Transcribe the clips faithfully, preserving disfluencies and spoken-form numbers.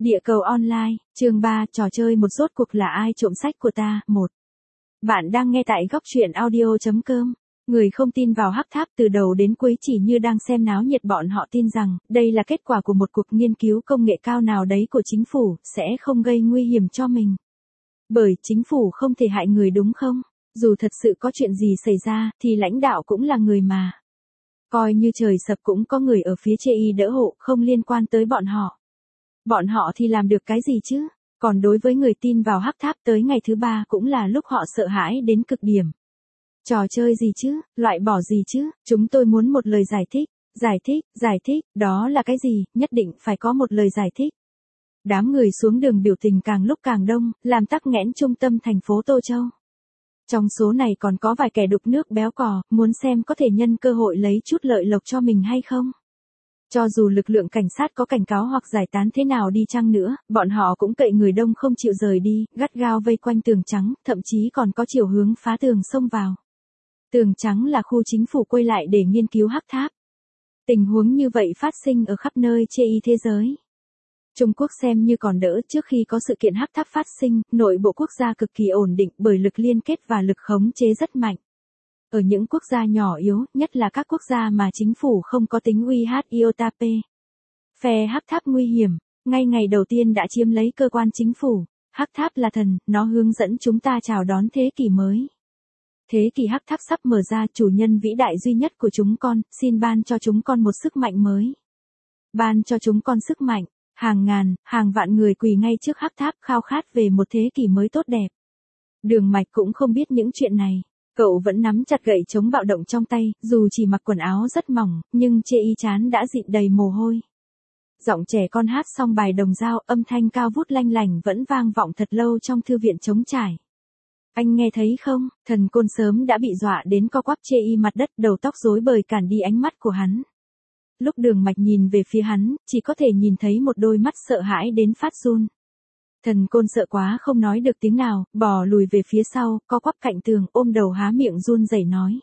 Địa cầu online, chương ba, trò chơi một rốt cuộc là ai trộm sách của ta, một. Bạn đang nghe tại góc truyện audio chấm com. Người không tin vào hắc tháp từ đầu đến cuối chỉ như đang xem náo nhiệt, bọn họ tin rằng, đây là kết quả của một cuộc nghiên cứu công nghệ cao nào đấy của chính phủ, sẽ không gây nguy hiểm cho mình. Bởi chính phủ không thể hại người đúng không? Dù thật sự có chuyện gì xảy ra, thì lãnh đạo cũng là người mà. Coi như trời sập cũng có người ở phía chê y đỡ hộ, không liên quan tới bọn họ. Bọn họ thì làm được cái gì chứ? Còn đối với người tin vào hắc tháp, tới ngày thứ ba cũng là lúc họ sợ hãi đến cực điểm. Trò chơi gì chứ? Loại bỏ gì chứ? Chúng tôi muốn một lời giải thích. Giải thích, giải thích, đó là cái gì? Nhất định phải có một lời giải thích. Đám người xuống đường biểu tình càng lúc càng đông, làm tắc nghẽn trung tâm thành phố Tô Châu. Trong số này còn có vài kẻ đục nước béo cò, muốn xem có thể nhân cơ hội lấy chút lợi lộc cho mình hay không. Cho dù lực lượng cảnh sát có cảnh cáo hoặc giải tán thế nào đi chăng nữa, bọn họ cũng cậy người đông không chịu rời đi, gắt gao vây quanh tường trắng, thậm chí còn có chiều hướng phá tường xông vào. Tường trắng là khu chính phủ quay lại để nghiên cứu hắc tháp. Tình huống như vậy phát sinh ở khắp nơi chê y thế giới. Trung Quốc xem như còn đỡ, trước khi có sự kiện hắc tháp phát sinh, nội bộ quốc gia cực kỳ ổn định bởi lực liên kết và lực khống chế rất mạnh. Ở những quốc gia nhỏ yếu, nhất là các quốc gia mà chính phủ không có tính uy hiếp iota p. Phe hắc tháp nguy hiểm, ngay ngày đầu tiên đã chiếm lấy cơ quan chính phủ. Hắc tháp là thần, nó hướng dẫn chúng ta chào đón thế kỷ mới. Thế kỷ hắc tháp sắp mở ra, chủ nhân vĩ đại duy nhất của chúng con, xin ban cho chúng con một sức mạnh mới. Ban cho chúng con sức mạnh, hàng ngàn, hàng vạn người quỳ ngay trước hắc tháp khao khát về một thế kỷ mới tốt đẹp. Đường Mạch cũng không biết những chuyện này. Cậu vẫn nắm chặt gậy chống bạo động trong tay, dù chỉ mặc quần áo rất mỏng, nhưng chê y chán đã dịn đầy mồ hôi. Giọng trẻ con hát xong bài đồng dao, âm thanh cao vút lanh lảnh vẫn vang vọng thật lâu trong thư viện trống trải. Anh nghe thấy không? Thần Côn sớm đã bị dọa đến co quắp chê y mặt đất, đầu tóc rối bời cản đi ánh mắt của hắn. Lúc Đường Mạch nhìn về phía hắn, chỉ có thể nhìn thấy một đôi mắt sợ hãi đến phát run. Thần Côn sợ quá không nói được tiếng nào, bò lùi về phía sau, co quắp cạnh tường, ôm đầu há miệng run rẩy nói.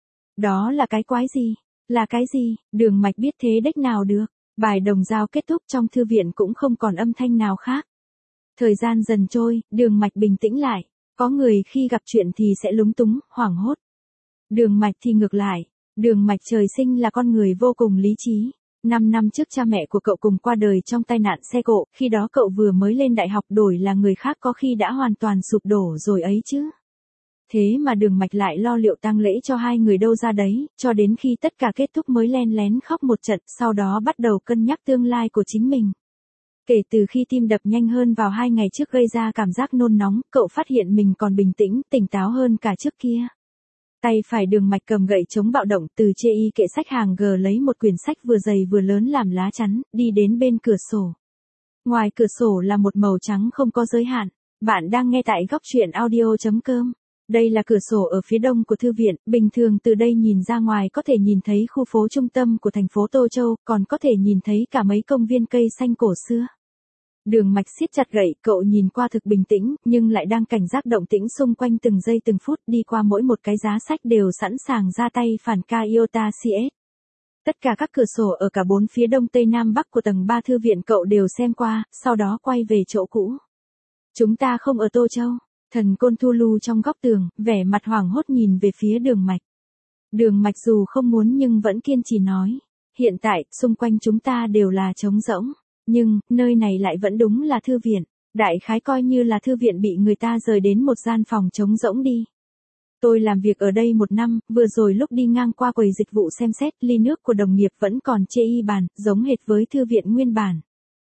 Đó là cái quái gì? Là cái gì? Đường Mạch biết thế đếch nào được. Bài đồng dao kết thúc, trong thư viện cũng không còn âm thanh nào khác. Thời gian dần trôi, Đường Mạch bình tĩnh lại. Có người khi gặp chuyện thì sẽ lúng túng, hoảng hốt. Đường Mạch thì ngược lại. Đường Mạch trời sinh là con người vô cùng lý trí. Năm năm trước cha mẹ của cậu cùng qua đời trong tai nạn xe cộ, khi đó cậu vừa mới lên đại học, đổi là người khác có khi đã hoàn toàn sụp đổ rồi ấy chứ. Thế mà Đường Mạch lại lo liệu tang lễ cho hai người đâu ra đấy, cho đến khi tất cả kết thúc mới len lén khóc một trận, sau đó bắt đầu cân nhắc tương lai của chính mình. Kể từ khi tim đập nhanh hơn vào hai ngày trước gây ra cảm giác nôn nóng, cậu phát hiện mình còn bình tĩnh, tỉnh táo hơn cả trước kia. Tay phải Đường Mạch cầm gậy chống bạo động, từ chê y kệ sách hàng G lấy một quyển sách vừa dày vừa lớn làm lá chắn, đi đến bên cửa sổ. Ngoài cửa sổ là một màu trắng không có giới hạn. Bạn đang nghe tại góc truyện audio chấm com. Đây là cửa sổ ở phía đông của thư viện, bình thường từ đây nhìn ra ngoài có thể nhìn thấy khu phố trung tâm của thành phố Tô Châu, còn có thể nhìn thấy cả mấy công viên cây xanh cổ xưa. Đường Mạch siết chặt gậy, cậu nhìn qua thực bình tĩnh, nhưng lại đang cảnh giác động tĩnh xung quanh từng giây từng phút, đi qua mỗi một cái giá sách đều sẵn sàng ra tay phản ca iota xê ét. Tất cả các cửa sổ ở cả bốn phía đông tây nam bắc của tầng ba thư viện cậu đều xem qua, sau đó quay về chỗ cũ. Chúng ta không ở Tô Châu. Thần Côn thu lưu trong góc tường, vẻ mặt hoảng hốt nhìn về phía Đường Mạch. Đường Mạch dù không muốn nhưng vẫn kiên trì nói. Hiện tại, xung quanh chúng ta đều là trống rỗng. Nhưng, nơi này lại vẫn đúng là thư viện. Đại khái coi như là thư viện bị người ta rời đến một gian phòng trống rỗng đi. Tôi làm việc ở đây một năm, vừa rồi lúc đi ngang qua quầy dịch vụ xem xét, ly nước của đồng nghiệp vẫn còn chê y bàn, giống hệt với thư viện nguyên bản.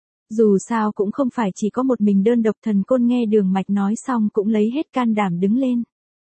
Dù sao cũng không phải chỉ có một mình đơn độc. Thần Côn nghe Đường Mạch nói xong cũng lấy hết can đảm đứng lên.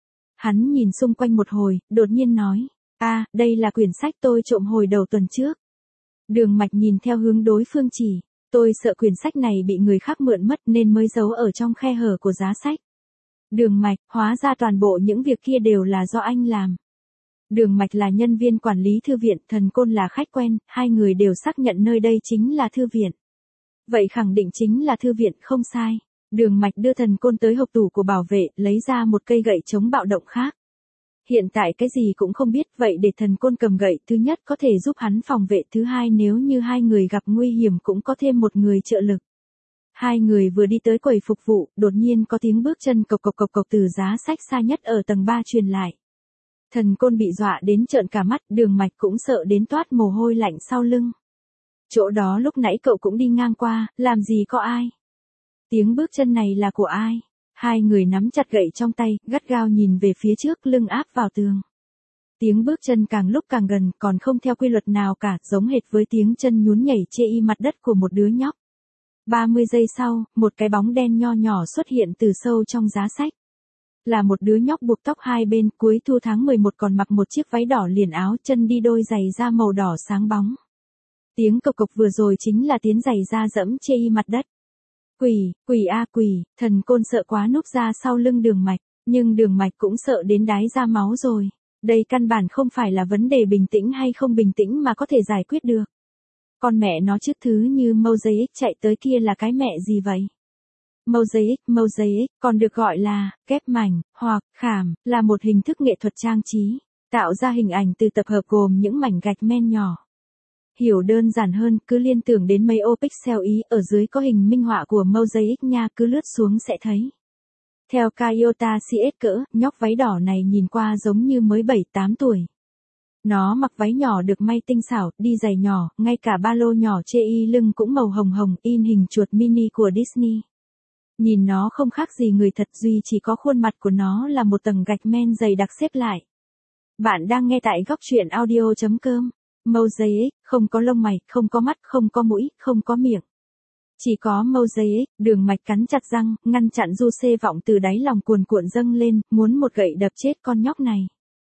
Hắn nhìn xung quanh một hồi, đột nhiên nói. a à, đây là quyển sách tôi trộm hồi đầu tuần trước. Đường Mạch nhìn theo hướng đối phương chỉ. Tôi sợ quyển sách này bị người khác mượn mất nên mới giấu ở trong khe hở của giá sách. Đường Mạch, hóa ra toàn bộ những việc kia đều là do anh làm. Đường Mạch là nhân viên quản lý thư viện, Thần Côn là khách quen, hai người đều xác nhận nơi đây chính là thư viện. Vậy khẳng định chính là thư viện, không sai. Đường Mạch đưa Thần Côn tới hộc tủ của bảo vệ, lấy ra một cây gậy chống bạo động khác. Hiện tại cái gì cũng không biết, vậy để Thần Côn cầm gậy, thứ nhất có thể giúp hắn phòng vệ, thứ hai nếu như hai người gặp nguy hiểm cũng có thêm một người trợ lực. Hai người vừa đi tới quầy phục vụ, đột nhiên có tiếng bước chân cộc cộc cộc cộc từ giá sách xa nhất ở tầng ba truyền lại. Thần Côn bị dọa đến trợn cả mắt, Đường Mạch cũng sợ đến toát mồ hôi lạnh sau lưng. Chỗ đó lúc nãy cậu cũng đi ngang qua, làm gì có ai? Tiếng bước chân này là của ai? Hai người nắm chặt gậy trong tay, gắt gao nhìn về phía trước, lưng áp vào tường. Tiếng bước chân càng lúc càng gần, còn không theo quy luật nào cả, giống hệt với tiếng chân nhún nhảy chê y mặt đất của một đứa nhóc. ba mươi giây sau, một cái bóng đen nho nhỏ xuất hiện từ sâu trong giá sách. Là một đứa nhóc buộc tóc hai bên, cuối thu tháng mười một còn mặc một chiếc váy đỏ liền áo, chân đi đôi giày da màu đỏ sáng bóng. Tiếng cộc cộc vừa rồi chính là tiếng giày da dẫm chê y mặt đất. Quỷ, quỷ a quỷ, Thần Côn sợ quá núp ra sau lưng Đường Mạch, nhưng Đường Mạch cũng sợ đến đái ra máu rồi. Đây căn bản không phải là vấn đề bình tĩnh hay không bình tĩnh mà có thể giải quyết được. Con mẹ nó chứ thứ như Mosaic chạy tới kia là cái mẹ gì vậy? Mosaic, Mosaic, còn được gọi là kép mảnh, hoặc khảm, là một hình thức nghệ thuật trang trí, tạo ra hình ảnh từ tập hợp gồm những mảnh gạch men nhỏ. Hiểu đơn giản hơn, cứ liên tưởng đến mấy ô pixel ý, ở dưới có hình minh họa của Mosaic nha, cứ lướt xuống sẽ thấy. Theo Kayota xê ét cỡ, nhóc váy đỏ này nhìn qua giống như mới bảy tám tuổi. Nó mặc váy nhỏ được may tinh xảo, đi giày nhỏ, ngay cả ba lô nhỏ chê y lưng cũng màu hồng hồng, in hình chuột mini của Disney. Nhìn nó không khác gì người thật, duy chỉ có khuôn mặt của nó là một tầng gạch men dày đặc xếp lại. Bạn đang nghe tại góc truyện audio chấm com. Mosaic, không có lông mày, không có mắt, không có mũi, không có miệng. Chỉ có Mosaic. Đường Mạch cắn chặt răng, ngăn chặn du xê vọng từ đáy lòng cuồn cuộn dâng lên, muốn một gậy đập chết con nhóc này.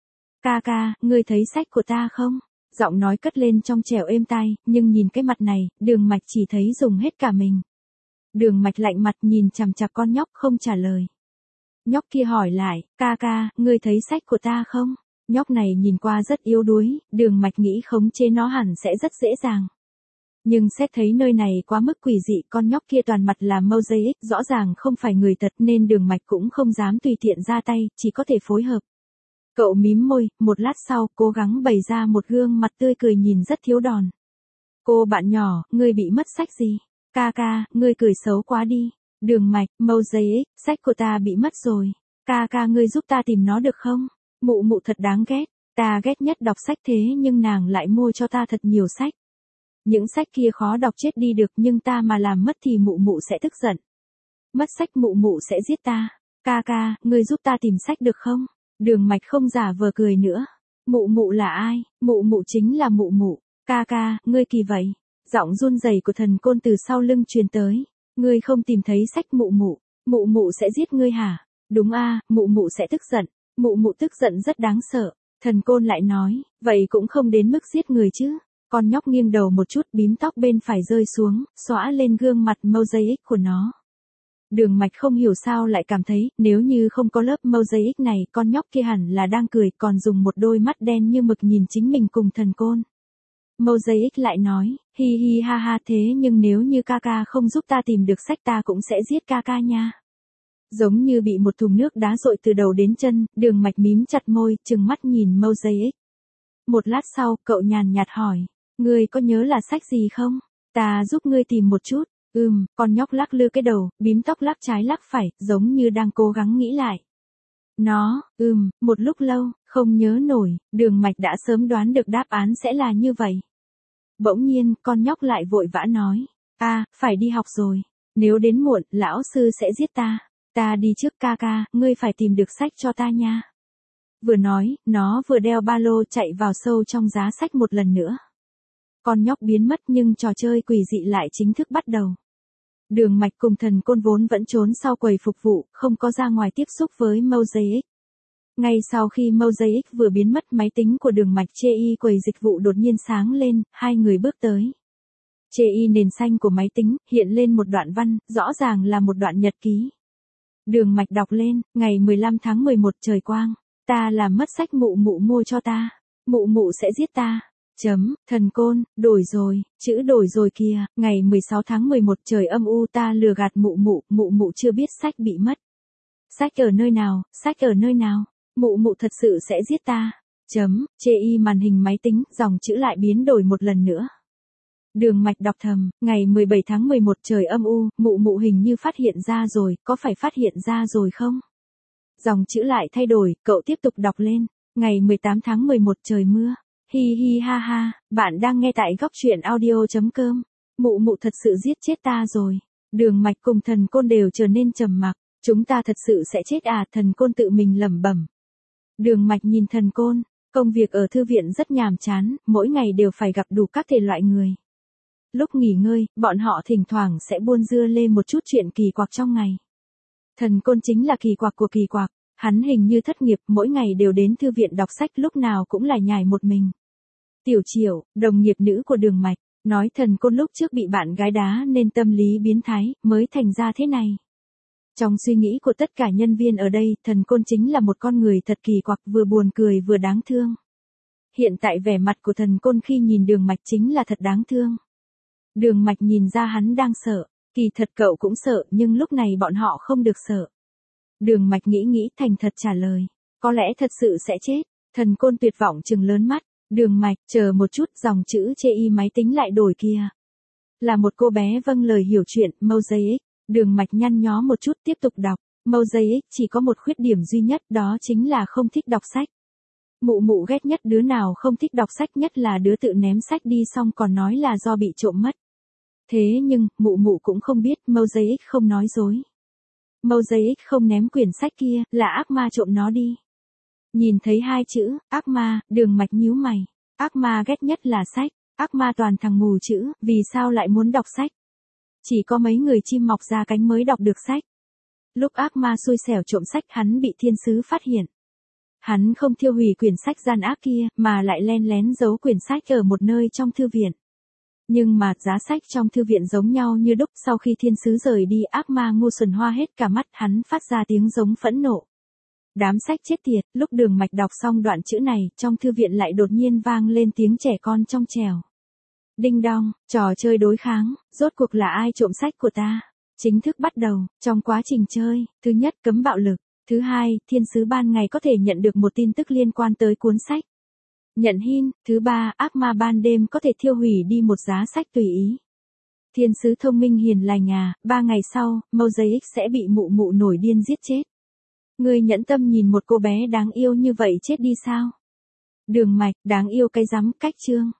Ca ca, ngươi thấy sách của ta không? Giọng nói cất lên trong trẻo êm tai, nhưng nhìn cái mặt này, Đường Mạch chỉ thấy dùng hết cả mình. Đường Mạch lạnh mặt nhìn chằm chằm con nhóc không trả lời. Nhóc kia hỏi lại, ca ca, ngươi thấy sách của ta không? Nhóc này nhìn qua rất yếu đuối, Đường Mạch nghĩ khống chế nó hẳn sẽ rất dễ dàng. Nhưng xét thấy nơi này quá mức quỷ dị, con nhóc kia toàn mặt là Mosaic, rõ ràng không phải người thật nên Đường Mạch cũng không dám tùy tiện ra tay, chỉ có thể phối hợp. Cậu mím môi, một lát sau, cố gắng bày ra một gương mặt tươi cười nhìn rất thiếu đòn. Cô bạn nhỏ, ngươi bị mất sách gì? Ca ca, ngươi cười xấu quá đi. Đường Mạch, Mosaic, sách của ta bị mất rồi. Ca ca ngươi giúp ta tìm nó được không? Mụ mụ thật đáng ghét. Ta ghét nhất đọc sách thế nhưng nàng lại mua cho ta thật nhiều sách. Những sách kia khó đọc chết đi được nhưng ta mà làm mất thì mụ mụ sẽ tức giận. Mất sách mụ mụ sẽ giết ta. Ca ca, ngươi giúp ta tìm sách được không? Đường Mạch không giả vờ cười nữa. Mụ mụ là ai? Mụ mụ chính là mụ mụ. Ca ca, ngươi kỳ vậy. Giọng run rẩy của Thần Côn từ sau lưng truyền tới. Ngươi không tìm thấy sách mụ mụ, mụ mụ sẽ giết ngươi hả? Đúng a, mụ mụ sẽ tức giận. Mụ mụ tức giận rất đáng sợ. Thần Côn lại nói, vậy cũng không đến mức giết người chứ. Con nhóc nghiêng đầu một chút, bím tóc bên phải rơi xuống, xõa lên gương mặt Mosaic của nó. Đường Mạch không hiểu sao lại cảm thấy, nếu như không có lớp Mosaic này, con nhóc kia hẳn là đang cười, còn dùng một đôi mắt đen như mực nhìn chính mình cùng Thần Côn. Mosaic lại nói, hi hi ha ha, thế nhưng nếu như ca ca không giúp ta tìm được sách ta cũng sẽ giết ca ca nha. Giống như bị một thùng nước đá dội từ đầu đến chân, Đường Mạch mím chặt môi, trừng mắt nhìn Mosaic. Một lát sau, cậu nhàn nhạt hỏi, ngươi có nhớ là sách gì không? Ta giúp ngươi tìm một chút. Ừm, con nhóc lắc lư cái đầu, bím tóc lắc trái lắc phải, giống như đang cố gắng nghĩ lại. Nó, ừm, một lúc lâu, không nhớ nổi, Đường Mạch đã sớm đoán được đáp án sẽ là như vậy. Bỗng nhiên, con nhóc lại vội vã nói, a, phải đi học rồi, nếu đến muộn, lão sư sẽ giết ta, ta đi trước ca ca, ngươi phải tìm được sách cho ta nha. Vừa nói, nó vừa đeo ba lô chạy vào sâu trong giá sách một lần nữa. Con nhóc biến mất nhưng trò chơi quỷ dị lại chính thức bắt đầu. Đường Mạch cùng Thần Côn vốn vẫn trốn sau quầy phục vụ, không có ra ngoài tiếp xúc với Mosaic. Ngay sau khi Mosaic vừa biến mất, máy tính của Đường Mạch chê y quầy dịch vụ đột nhiên sáng lên, hai người bước tới. Chê y nền xanh của máy tính, hiện lên một đoạn văn, rõ ràng là một đoạn nhật ký. Đường Mạch đọc lên, ngày mười lăm tháng mười một trời quang, ta làm mất sách mụ mụ mua cho ta, mụ mụ sẽ giết ta. Chấm, Thần Côn, đổi rồi, chữ đổi rồi kìa, ngày mười sáu tháng mười một trời âm u ta lừa gạt mụ mụ, mụ mụ chưa biết sách bị mất. Sách ở nơi nào, sách ở nơi nào, mụ mụ thật sự sẽ giết ta. Chấm, chê y màn hình máy tính, dòng chữ lại biến đổi một lần nữa. Đường Mạch đọc thầm, ngày mười bảy tháng mười một trời âm u, mụ mụ hình như phát hiện ra rồi, có phải phát hiện ra rồi không? Dòng chữ lại thay đổi, cậu tiếp tục đọc lên, ngày mười tám tháng mười một trời mưa. Hi hi ha ha, bạn đang nghe tại góc truyện audio.com. Mụ mụ thật sự giết chết ta rồi. Đường Mạch cùng Thần Côn đều trở nên trầm mặc. Chúng ta thật sự sẽ chết à? Thần Côn tự mình lẩm bẩm. Đường Mạch nhìn Thần Côn, công việc ở thư viện rất nhàm chán, mỗi ngày đều phải gặp đủ các thể loại người. Lúc nghỉ ngơi, bọn họ thỉnh thoảng sẽ buôn dưa lê một chút chuyện kỳ quặc trong ngày. Thần Côn chính là kỳ quặc của kỳ quặc, hắn hình như thất nghiệp, mỗi ngày đều đến thư viện đọc sách, lúc nào cũng lại nhải một mình. Tiểu Triệu, đồng nghiệp nữ của Đường Mạch, nói Thần Côn lúc trước bị bạn gái đá nên tâm lý biến thái, mới thành ra thế này. Trong suy nghĩ của tất cả nhân viên ở đây, Thần Côn chính là một con người thật kỳ quặc, vừa buồn cười vừa đáng thương. Hiện tại vẻ mặt của Thần Côn khi nhìn Đường Mạch chính là thật đáng thương. Đường Mạch nhìn ra hắn đang sợ, kỳ thật cậu cũng sợ, nhưng lúc này bọn họ không được sợ. Đường Mạch nghĩ nghĩ thành thật trả lời, có lẽ thật sự sẽ chết. Thần Côn tuyệt vọng trừng lớn mắt, Đường Mạch, chờ một chút, dòng chữ chê y máy tính lại đổi kìa. Là một cô bé vâng lời hiểu chuyện, Mosaic. Đường Mạch nhăn nhó một chút tiếp tục đọc, Mosaic chỉ có một khuyết điểm duy nhất, đó chính là không thích đọc sách. Mụ mụ ghét nhất đứa nào không thích đọc sách, nhất là đứa tự ném sách đi xong còn nói là do bị trộm mất. Thế nhưng, mụ mụ cũng không biết, Mosaic không nói dối. Mosaic không ném quyển sách kia, là ác ma trộm nó đi. Nhìn thấy hai chữ, ác ma, Đường Mạch nhíu mày. Ác ma ghét nhất là sách, ác ma toàn thằng mù chữ, vì sao lại muốn đọc sách? Chỉ có mấy người chim mọc ra cánh mới đọc được sách. Lúc ác ma xui xẻo trộm sách, hắn bị thiên sứ phát hiện. Hắn không thiêu hủy quyển sách gian ác kia, mà lại len lén giấu quyển sách ở một nơi trong thư viện. Nhưng mà giá sách trong thư viện giống nhau như đúc, sau khi thiên sứ rời đi, ác ma ngu xuẩn hoa hết cả mắt, hắn phát ra tiếng giống phẫn nộ. Đám sách chết tiệt, lúc Đường Mạch đọc xong đoạn chữ này, trong thư viện lại đột nhiên vang lên tiếng trẻ con trong trẻo. Đinh đong, trò chơi đối kháng, rốt cuộc là ai trộm sách của ta? Chính thức bắt đầu, trong quá trình chơi, thứ nhất cấm bạo lực, thứ hai, thiên sứ ban ngày có thể nhận được một tin tức liên quan tới cuốn sách. Nhận hin, thứ ba, ác ma ban đêm có thể thiêu hủy đi một giá sách tùy ý. Thiên sứ thông minh hiền lành à, ba ngày sau, Mosaic sẽ bị mụ mụ nổi điên giết chết. Ngươi nhẫn tâm nhìn một cô bé đáng yêu như vậy chết đi sao? Đường Mạch, đáng yêu cái rắm, cách chương.